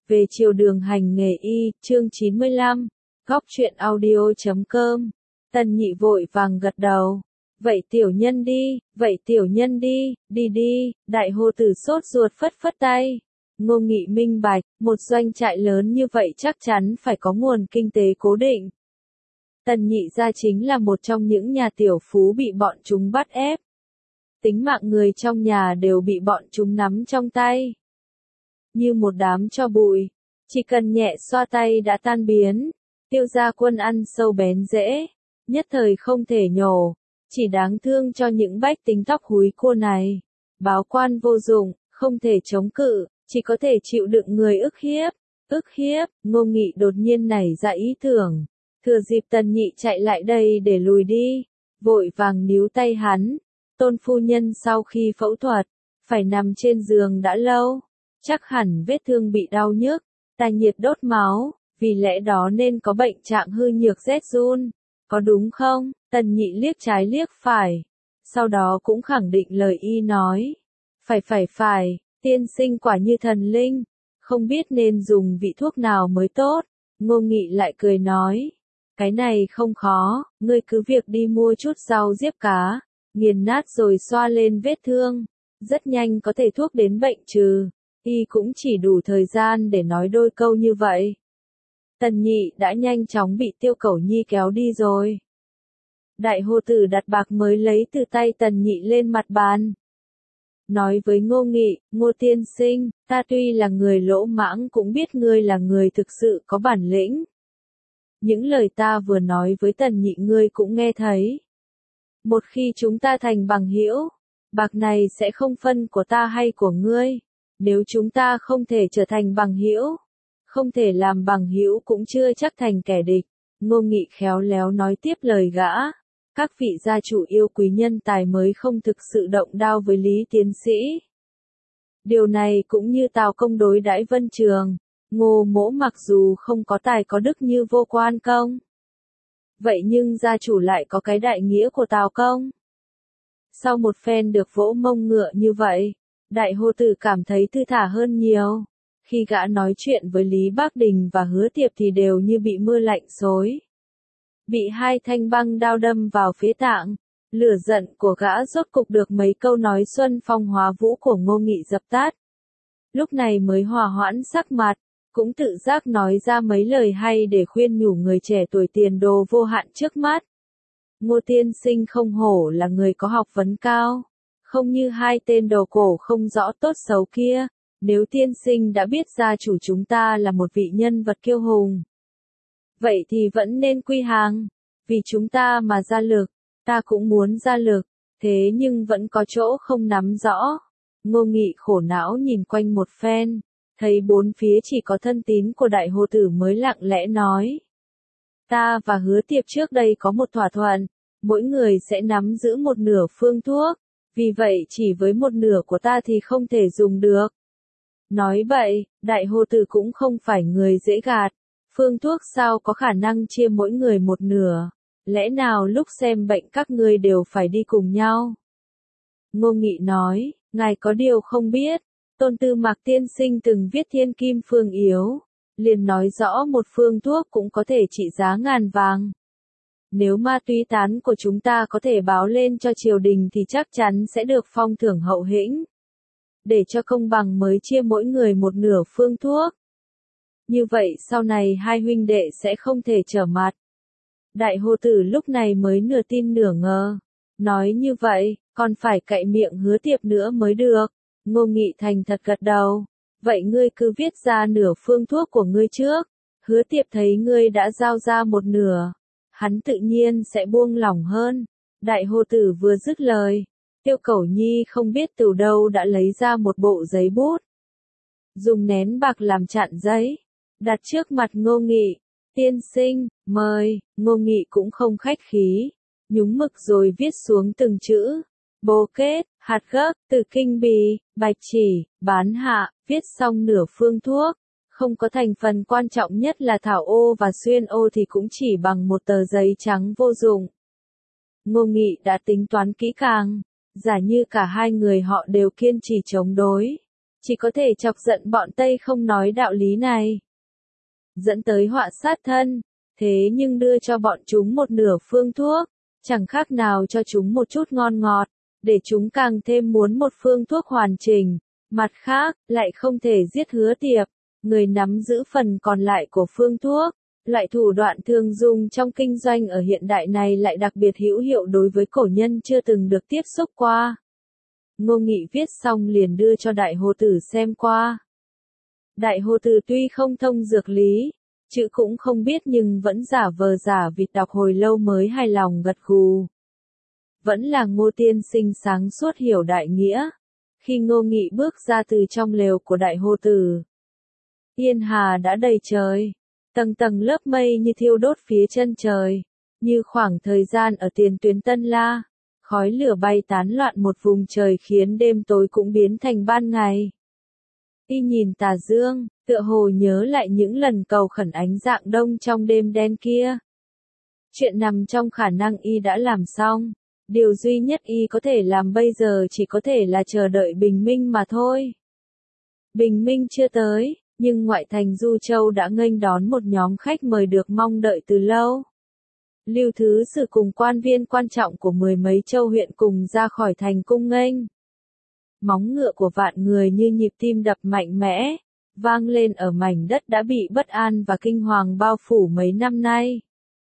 Về chiều đường hành nghề y, chương 95, góc truyện audio.com. Tần Nhị vội vàng gật đầu. Vậy tiểu nhân đi, đi đi, đại hồ tử sốt ruột phất phất tay. Ngô Nghị minh bạch, một doanh trại lớn như vậy chắc chắn phải có nguồn kinh tế cố định. Tần Nhị gia chính là một trong những nhà tiểu phú bị bọn chúng bắt ép. Tính mạng người trong nhà đều bị bọn chúng nắm trong tay. Như một đám tro bụi, chỉ cần nhẹ xoa tay đã tan biến. Tiêu gia quân ăn sâu bén rễ, nhất thời không thể nhổ, chỉ đáng thương cho những bách tính tóc húi cua này. Báo quan vô dụng, không thể chống cự, chỉ có thể chịu đựng người ức hiếp, Ngô Nghị đột nhiên nảy ra ý tưởng, thừa dịp Tần Nhị chạy lại đây để lùi đi, vội vàng níu tay hắn. Tôn phu nhân sau khi phẫu thuật, phải nằm trên giường đã lâu, chắc hẳn vết thương bị đau nhức, tai nhiệt đốt máu, vì lẽ đó nên có bệnh trạng hư nhược rét run, có đúng không? Tần Nhị liếc trái liếc phải, sau đó cũng khẳng định lời y nói. Phải, tiên sinh quả như thần linh, không biết nên dùng vị thuốc nào mới tốt. Ngô Nghị lại cười nói, cái này không khó, ngươi cứ việc đi mua chút rau diếp cá, nghiền nát rồi xoa lên vết thương, rất nhanh có thể thuốc đến bệnh trừ. Y cũng chỉ đủ thời gian để nói đôi câu như vậy. Tần Nhị đã nhanh chóng bị Tiêu Cẩu Nhi kéo đi rồi. Đại hồ tử đặt bạc mới lấy từ tay Tần Nhị lên mặt bàn. Nói với Ngô Nghị, Ngô tiên sinh, ta tuy là người lỗ mãng cũng biết ngươi là người thực sự có bản lĩnh. Những lời ta vừa nói với Tần Nhị ngươi cũng nghe thấy. Một khi chúng ta thành bằng hữu, bạc này sẽ không phân của ta hay của ngươi. Nếu chúng ta không thể trở thành bằng hữu, không thể làm bằng hữu cũng chưa chắc thành kẻ địch. Ngô Nghị khéo léo nói tiếp lời gã. Các vị gia chủ yêu quý nhân tài mới không thực sự động đao với Lý tiến sĩ. Điều này cũng như Tào Công đối đãi Vân Trường. Ngô Mỗ mặc dù không có tài có đức như Vô Quan Công, vậy nhưng gia chủ lại có cái đại nghĩa của Tào Công. Sau một phen được vỗ mông ngựa như vậy, Đại hồ tử cảm thấy thư thả hơn nhiều. Khi gã nói chuyện với Lý Bác Đình và Hứa Tiệp thì đều như bị mưa lạnh xối. Bị hai thanh băng đao đâm vào phế tạng, lửa giận của gã rốt cục được mấy câu nói xuân phong hóa vũ của Ngô Nghị dập tắt. Lúc này mới hòa hoãn sắc mặt, cũng tự giác nói ra mấy lời hay để khuyên nhủ người trẻ tuổi tiền đồ vô hạn trước mắt. Ngô tiên sinh không hổ là người có học vấn cao. Không như hai tên đầu cổ không rõ tốt xấu kia, nếu tiên sinh đã biết gia chủ chúng ta là một vị nhân vật kiêu hùng. Vậy thì vẫn nên quy hàng, vì chúng ta mà ra lực, ta cũng muốn ra lực, thế nhưng vẫn có chỗ không nắm rõ. Ngô Nghị khổ não nhìn quanh một phen, thấy bốn phía chỉ có thân tín của đại hồ tử mới lặng lẽ nói. Ta và Hứa Tiệp trước đây có một thỏa thuận, mỗi người sẽ nắm giữ một nửa phương thuốc. Vì vậy chỉ với một nửa của ta thì không thể dùng được. Nói vậy, đại hồ tử cũng không phải người dễ gạt. Phương thuốc sao có khả năng chia mỗi người một nửa. Lẽ nào lúc xem bệnh các ngươi đều phải đi cùng nhau? Ngô Nghị nói, ngài có điều không biết. Tôn Tư Mạc tiên sinh từng viết Thiên Kim Phương Yếu. Liền nói rõ một phương thuốc cũng có thể trị giá ngàn vàng. Nếu ma túy tán của chúng ta có thể báo lên cho triều đình thì chắc chắn sẽ được phong thưởng hậu hĩnh. Để cho công bằng mới chia mỗi người một nửa phương thuốc. Như vậy sau này hai huynh đệ sẽ không thể trở mặt. Đại hồ tử lúc này mới nửa tin nửa ngờ. Nói như vậy, còn phải cậy miệng Hứa Tiệp nữa mới được. Ngô Nghị thành thật gật đầu. Vậy ngươi cứ viết ra nửa phương thuốc của ngươi trước. Hứa Tiệp thấy ngươi đã giao ra một nửa, hắn tự nhiên sẽ buông lỏng hơn. Đại hồ tử vừa dứt lời, Tiêu Cẩu Nhi không biết từ đâu đã lấy ra một bộ giấy bút. Dùng nén bạc làm chặn giấy, đặt trước mặt Ngô Nghị. Tiên sinh, mời. Ngô Nghị cũng không khách khí, nhúng mực rồi viết xuống từng chữ. Bồ kết, hạt gấc, từ kinh bì, bạch chỉ, bán hạ, viết xong nửa phương thuốc. Không có thành phần quan trọng nhất là thảo ô và xuyên ô thì cũng chỉ bằng một tờ giấy trắng vô dụng. Ngô Nghị đã tính toán kỹ càng, giả như cả hai người họ đều kiên trì chống đối. chỉ có thể chọc giận bọn Tây không nói đạo lý này, dẫn tới họa sát thân, thế nhưng đưa cho bọn chúng một nửa phương thuốc, chẳng khác nào cho chúng một chút ngon ngọt, để chúng càng thêm muốn một phương thuốc hoàn chỉnh. Mặt khác, lại không thể giết Hứa Tiệp, người nắm giữ phần còn lại của phương thuốc. Loại thủ đoạn thường dùng trong kinh doanh ở hiện đại này lại đặc biệt hữu hiệu đối với cổ nhân chưa từng được tiếp xúc qua. Ngô Nghị viết xong liền đưa cho Đại Hồ Tử xem qua. Đại Hồ Tử tuy không thông dược lý, chữ cũng không biết nhưng vẫn giả vờ giả vịt đọc hồi lâu mới hài lòng gật gù. Vẫn là Ngô tiên sinh sáng suốt hiểu đại nghĩa. Khi Ngô Nghị bước ra từ trong lều của Đại Hồ Tử, thiên hà đã đầy trời, tầng tầng lớp mây như thiêu đốt phía chân trời, như khoảng thời gian ở tiền tuyến Tân La, khói lửa bay tán loạn một vùng trời khiến đêm tối cũng biến thành ban ngày. Y nhìn tà dương, tựa hồ nhớ lại những lần cầu khẩn ánh dạng đông trong đêm đen kia. Chuyện nằm trong khả năng Y đã làm xong, điều duy nhất Y có thể làm bây giờ chỉ có thể là chờ đợi bình minh mà thôi. Bình minh chưa tới, nhưng ngoại thành Du Châu đã nghênh đón một nhóm khách mời được mong đợi từ lâu. Lưu Thứ Sử cùng quan viên quan trọng của mười mấy châu huyện cùng ra khỏi thành cung nghênh. Móng ngựa của vạn người như nhịp tim đập mạnh mẽ, vang lên ở mảnh đất đã bị bất an và kinh hoàng bao phủ mấy năm nay.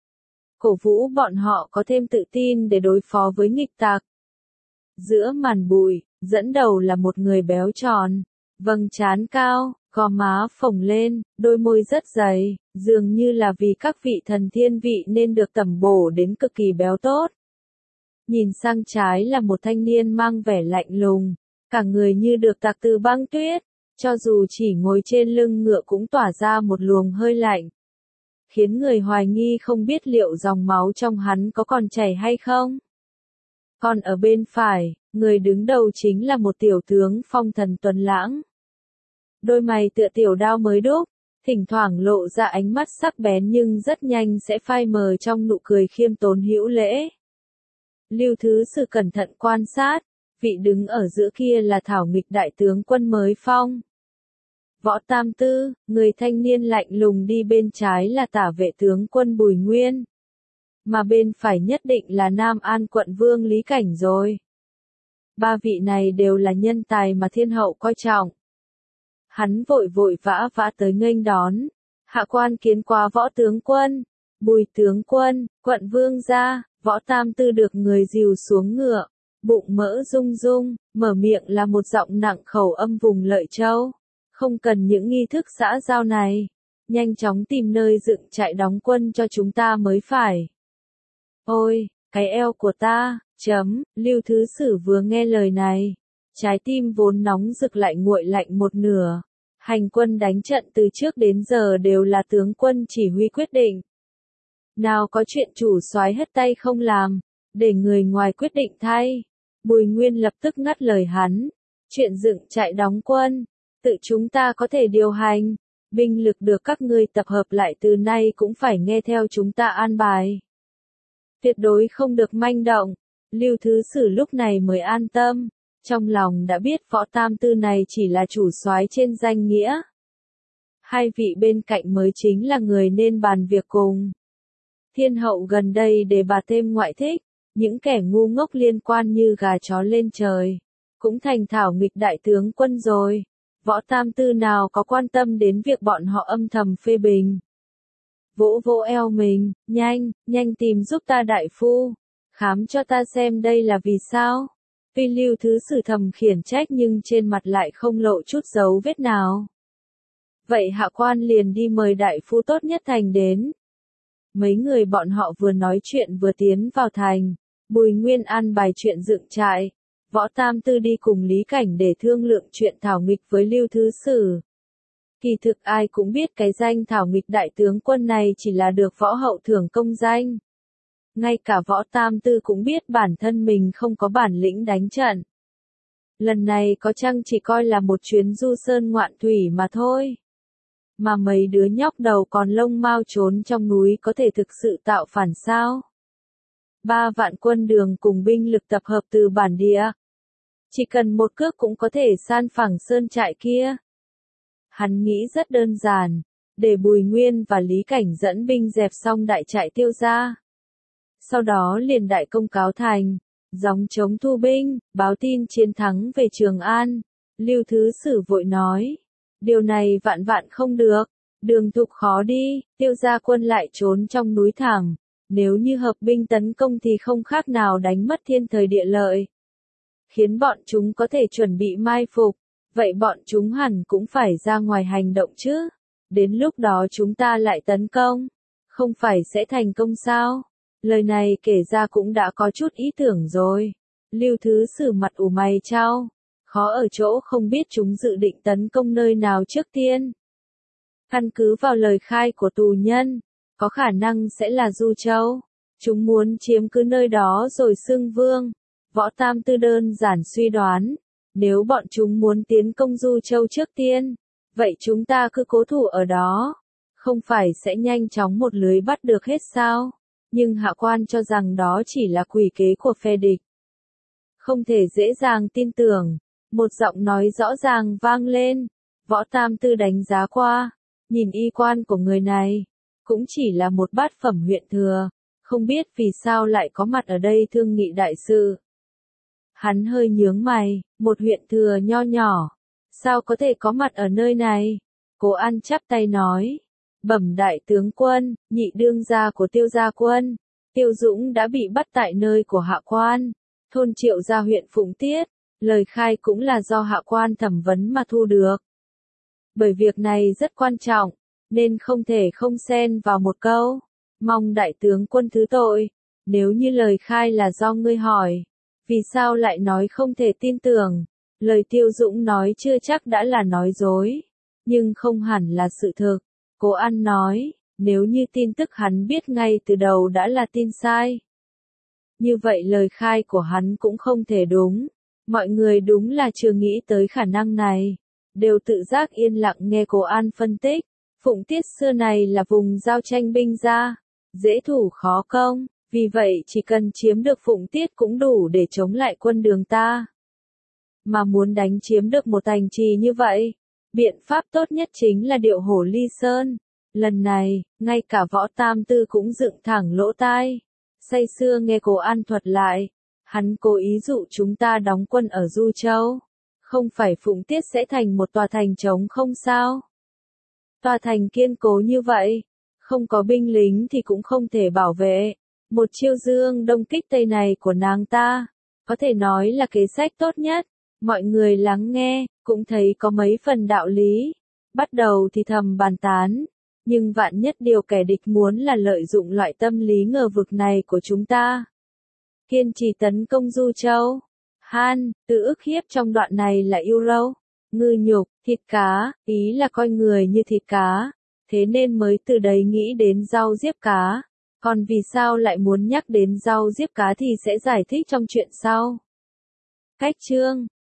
Cổ vũ bọn họ có thêm tự tin để đối phó với nghịch tặc. Giữa màn bụi, dẫn đầu là một người béo tròn, vầng trán cao, gò má phồng lên, đôi môi rất dày, dường như là vì các vị thần thiên vị nên được tẩm bổ đến cực kỳ béo tốt. Nhìn sang trái là một thanh niên mang vẻ lạnh lùng, cả người như được tạc từ băng tuyết, cho dù chỉ ngồi trên lưng ngựa cũng tỏa ra một luồng hơi lạnh, khiến người hoài nghi không biết liệu dòng máu trong hắn có còn chảy hay không. Còn ở bên phải, người đứng đầu chính là một tiểu tướng phong thần tuấn lãng. Đôi mày tựa tiểu đao mới đúc, thỉnh thoảng lộ ra ánh mắt sắc bén nhưng rất nhanh sẽ phai mờ trong nụ cười khiêm tốn hữu lễ. Lưu Thứ Sử cẩn thận quan sát, vị đứng ở giữa kia là Thảo Nghịch đại tướng quân mới phong. Võ Tam Tư, người thanh niên lạnh lùng đi bên trái là Tả Vệ tướng quân Bùi Nguyên. Mà bên phải nhất định là Nam An quận vương Lý Cảnh rồi. Ba vị này đều là nhân tài mà thiên hậu coi trọng. Hắn vội vội vã vã tới nghênh đón. Hạ quan kiến qua Võ tướng quân, Bùi tướng quân, quận vương gia. Võ Tam Tư được người dìu xuống ngựa, bụng mỡ rung rung, mở miệng là một giọng nặng khẩu âm vùng Lợi Châu. Không cần những nghi thức xã giao này, nhanh chóng tìm nơi dựng trại đóng quân cho chúng ta mới phải. Ôi, cái eo của ta, Lưu Thứ Sử vừa nghe lời này, trái tim vốn nóng rực lại nguội lạnh một nửa. Hành quân đánh trận từ trước đến giờ đều là tướng quân chỉ huy quyết định. Nào có chuyện chủ soái hất tay không làm, để người ngoài quyết định thay. Bùi Nguyên lập tức ngắt lời hắn. Chuyện dựng trại đóng quân, tự chúng ta có thể điều hành. Binh lực được các ngươi tập hợp lại từ nay cũng phải nghe theo chúng ta an bài. Tuyệt đối không được manh động. Lưu Thứ Sử lúc này mới an tâm. Trong lòng đã biết Võ Tam Tư này chỉ là chủ soái trên danh nghĩa. Hai vị bên cạnh mới chính là người nên bàn việc cùng. Thiên hậu gần đây để bà thêm ngoại thích, những kẻ ngu ngốc liên quan như gà chó lên trời, cũng thành Thảo Nghịch đại tướng quân rồi. Võ Tam Tư nào có quan tâm đến việc bọn họ âm thầm phê bình. Vỗ vỗ eo mình, nhanh tìm giúp ta đại phu, khám cho ta xem đây là vì sao. Tuy Lưu Thứ Sử thầm khiển trách nhưng trên mặt lại không lộ chút dấu vết nào. Vậy hạ quan liền đi mời đại phu tốt nhất thành đến. Mấy người bọn họ vừa nói chuyện vừa tiến vào thành. Bùi Nguyên an bài chuyện dựng trại. Võ Tam Tư đi cùng Lý Cảnh để thương lượng chuyện Thảo Nghịch với Lưu Thứ Sử. Kỳ thực ai cũng biết cái danh Thảo Nghịch đại tướng quân này chỉ là được võ hậu thưởng công danh. Ngay cả Võ Tam Tư cũng biết bản thân mình không có bản lĩnh đánh trận. Lần này có chăng chỉ coi là một chuyến du sơn ngoạn thủy mà thôi. Mà mấy đứa nhóc đầu còn lông mao trốn trong núi có thể thực sự tạo phản sao? 3 vạn quân đường cùng binh lực tập hợp từ bản địa. chỉ cần một cước cũng có thể san phẳng sơn trại kia. Hắn nghĩ rất đơn giản, để Bùi Nguyên và Lý Cảnh dẫn binh dẹp xong đại trại Tiêu gia. Sau đó liền đại công cáo thành, gióng trống thu binh, báo tin chiến thắng về Trường An. Lưu Thứ Sử vội nói, điều này vạn vạn không được, đường thục khó đi, Tiêu gia quân lại trốn trong núi thẳm, nếu như hợp binh tấn công thì không khác nào đánh mất thiên thời địa lợi. Khiến bọn chúng có thể chuẩn bị mai phục, vậy bọn chúng hẳn cũng phải ra ngoài hành động chứ. Đến lúc đó chúng ta lại tấn công, không phải sẽ thành công sao? Lời này kể ra cũng đã có chút ý tưởng rồi. Lưu Thứ Sử mặt ủ mày chau, khó ở chỗ không biết chúng dự định tấn công nơi nào trước tiên. Căn cứ vào lời khai của tù nhân, có khả năng sẽ là Du Châu. Chúng muốn chiếm cứ nơi đó rồi xưng vương. Võ Tam Tư đơn giản suy đoán, nếu bọn chúng muốn tiến công Du Châu trước tiên, vậy chúng ta cứ cố thủ ở đó, không phải sẽ nhanh chóng một lưới bắt được hết sao? Nhưng Hạ Quan cho rằng đó chỉ là quỷ kế của phe địch. Không thể dễ dàng tin tưởng, một giọng nói rõ ràng vang lên. Võ Tam Tư đánh giá qua, nhìn y quan của người này, cũng chỉ là một bát phẩm huyện thừa, không biết vì sao lại có mặt ở đây thương nghị đại sự. Hắn hơi nhướng mày, một huyện thừa nho nhỏ, sao có thể có mặt ở nơi này? Cố An chắp tay nói, bẩm đại tướng quân, nhị đương gia của Tiêu gia quân, Tiêu Dũng đã bị bắt tại nơi của Hạ Quan, thôn Triệu Gia huyện Phụng Tiết, lời khai cũng là do Hạ Quan thẩm vấn mà thu được. Bởi việc này rất quan trọng, nên không thể không xen vào một câu, mong đại tướng quân thứ tội, nếu như lời khai là do ngươi hỏi, vì sao lại nói không thể tin tưởng, lời Tiêu Dũng nói chưa chắc đã là nói dối, nhưng không hẳn là sự thực. Cố An nói, nếu như tin tức hắn biết ngay từ đầu đã là tin sai, như vậy lời khai của hắn cũng không thể đúng. Mọi người đúng là chưa nghĩ tới khả năng này, đều tự giác yên lặng nghe Cố An phân tích. Phụng Tiết xưa này là vùng giao tranh binh ra, dễ thủ khó công, vì vậy chỉ cần chiếm được Phụng Tiết cũng đủ để chống lại quân Đường ta. Mà muốn đánh chiếm được một thành trì như vậy, biện pháp tốt nhất chính là điệu hổ ly sơn. Lần này, ngay cả Võ Tam Tư cũng dựng thẳng lỗ tai, say sưa nghe Cố An thuật lại. Hắn cố ý dụ chúng ta đóng quân ở Du Châu, không phải Phụng Tiết sẽ thành một tòa thành trống không sao? Tòa thành kiên cố như vậy, không có binh lính thì cũng không thể bảo vệ. Một chiêu dương đông kích tây này của nàng ta, có thể nói là kế sách tốt nhất. Mọi người lắng nghe, cũng thấy có mấy phần đạo lý. Bắt đầu thì thầm bàn tán, nhưng vạn nhất điều kẻ địch muốn là lợi dụng loại tâm lý ngờ vực này của chúng ta. Kiên trì tấn công Du Châu. Han, từ ức hiếp trong đoạn này là yêu râu, ngư nhục, thịt cá, ý là coi người như thịt cá, thế nên mới từ đấy nghĩ đến rau diếp cá. Còn vì sao lại muốn nhắc đến rau diếp cá thì sẽ giải thích trong chuyện sau. Cách chương